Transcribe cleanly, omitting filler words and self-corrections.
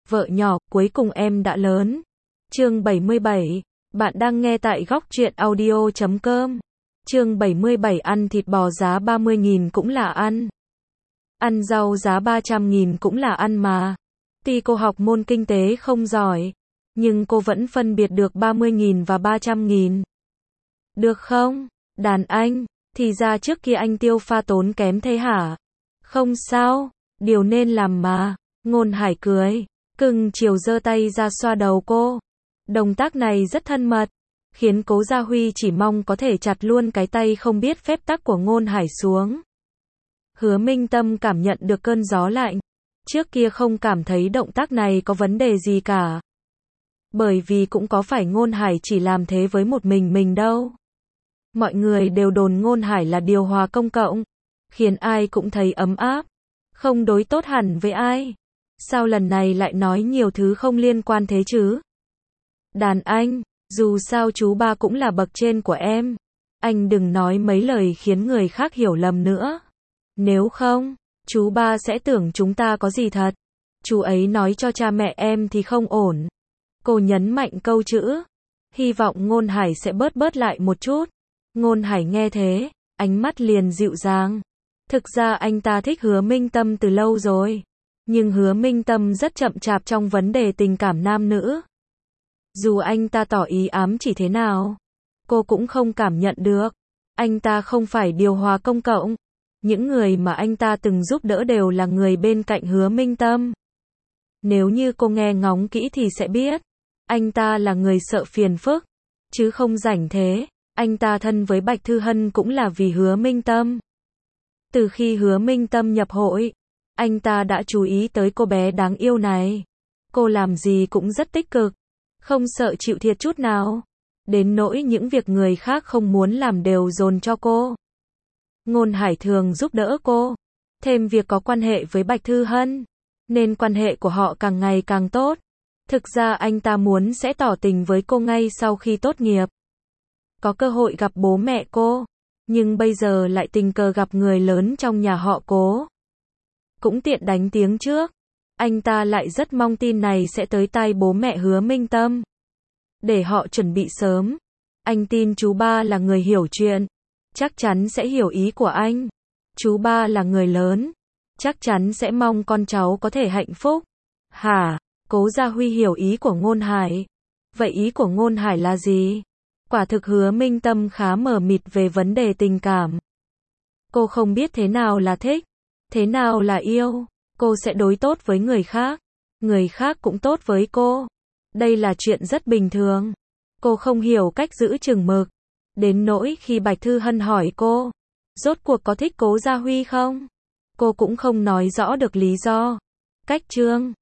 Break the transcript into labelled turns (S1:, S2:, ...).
S1: Vợ nhỏ, cuối cùng em đã lớn. Chương 77. Bạn đang nghe tại góc truyện audio.com. Chương 77. Ăn thịt bò giá 30.000 cũng là ăn. Ăn rau giá 300.000 cũng là ăn mà. Tuy cô học môn kinh tế không giỏi, nhưng cô vẫn phân biệt được 30.000 và 300.000. Được không? Đàn anh, thì ra trước kia anh tiêu pha tốn kém thế hả? Không sao, điều nên làm mà. Ngôn Hải cười, cưng chiều giơ tay ra xoa đầu cô. Động tác này rất thân mật, khiến Cố Gia Huy chỉ mong có thể chặt luôn cái tay không biết phép tắc của Ngôn Hải xuống. Hứa Minh Tâm cảm nhận được cơn gió lạnh. Trước kia không cảm thấy động tác này có vấn đề gì cả. Bởi vì cũng có phải Ngôn Hải chỉ làm thế với một mình đâu. Mọi người đều đồn Ngôn Hải là điều hòa công cộng, khiến ai cũng thấy ấm áp, không đối tốt hẳn với ai. Sao lần này lại nói nhiều thứ không liên quan thế chứ? Đàn anh, dù sao chú ba cũng là bậc trên của em. Anh đừng nói mấy lời khiến người khác hiểu lầm nữa. Nếu không, chú ba sẽ tưởng chúng ta có gì thật. Chú ấy nói cho cha mẹ em thì không ổn. Cô nhấn mạnh câu chữ. Hy vọng Ngôn Hải sẽ bớt lại một chút. Ngôn Hải nghe thế, ánh mắt liền dịu dàng. Thực ra anh ta thích Hứa Minh Tâm từ lâu rồi. Nhưng Hứa Minh Tâm rất chậm chạp trong vấn đề tình cảm nam nữ. Dù anh ta tỏ ý ám chỉ thế nào, cô cũng không cảm nhận được. Anh ta không phải điều hòa công cộng. Những người mà anh ta từng giúp đỡ đều là người bên cạnh Hứa Minh Tâm. Nếu như cô nghe ngóng kỹ thì sẽ biết. Anh ta là người sợ phiền phức, chứ không rảnh thế. Anh ta thân với Bạch Thư Hân cũng là vì Hứa Minh Tâm. Từ khi Hứa Minh Tâm nhập hội, anh ta đã chú ý tới cô bé đáng yêu này. Cô làm gì cũng rất tích cực, không sợ chịu thiệt chút nào. Đến nỗi những việc người khác không muốn làm đều dồn cho cô. Ngôn Hải thường giúp đỡ cô. Thêm việc có quan hệ với Bạch Thư Hân, nên quan hệ của họ càng ngày càng tốt. Thực ra anh ta muốn sẽ tỏ tình với cô ngay sau khi tốt nghiệp. Có cơ hội gặp bố mẹ cô, nhưng bây giờ lại tình cờ gặp người lớn trong nhà họ Cố. Cũng tiện đánh tiếng trước. Anh ta lại rất mong tin này sẽ tới tai bố mẹ Hứa Minh Tâm, để họ chuẩn bị sớm. Anh tin chú ba là người hiểu chuyện, chắc chắn sẽ hiểu ý của anh. Chú ba là người lớn, chắc chắn sẽ mong con cháu có thể hạnh phúc. Hả? Cố Gia Huy hiểu ý của Ngôn Hải. Vậy ý của Ngôn Hải là gì? Quả thực Hứa Minh Tâm khá mờ mịt về vấn đề tình cảm. Cô không biết thế nào là thích, thế nào là yêu. Cô sẽ đối tốt với người khác cũng tốt với cô. Đây là chuyện rất bình thường. Cô không hiểu cách giữ chừng mực. Đến nỗi khi Bạch Thư Hân hỏi cô, rốt cuộc có thích Cố Gia Huy không? Cô cũng không nói rõ được lý do. Cách chương